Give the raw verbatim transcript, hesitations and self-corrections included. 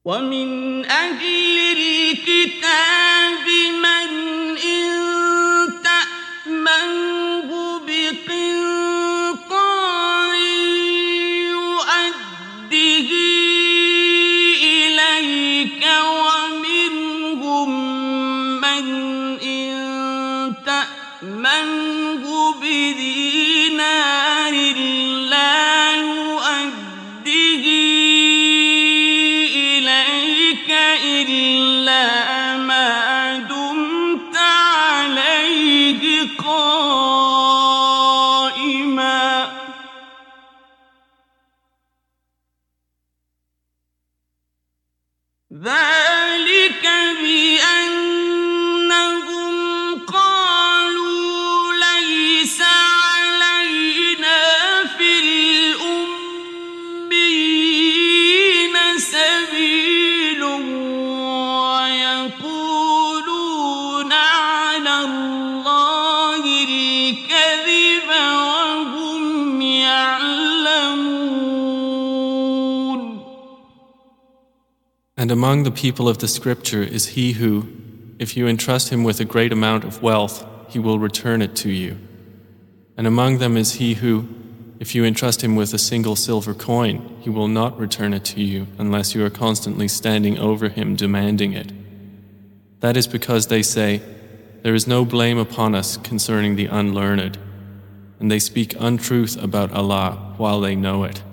ومن أهل الكتاب من إن تأمنه بقنطار يؤده إليك ومنهم من إن تأمنه بدينار لا يؤده إليك إلا ما دمت عليه قائما ذلك بأنهم قالوا ليس علينا في الأميين سبيل ويقولون على الله الكذب وهم يعلمون. And among the people of the scripture is he who, if you entrust him with a great amount of wealth, he will return it to you. And among them is he who, if you entrust him with a single silver coin, he will not return it to you unless you are constantly standing over him demanding it. That is because they say, there is no blame upon us concerning the unlearned, and they speak untruth about Allah while they know it.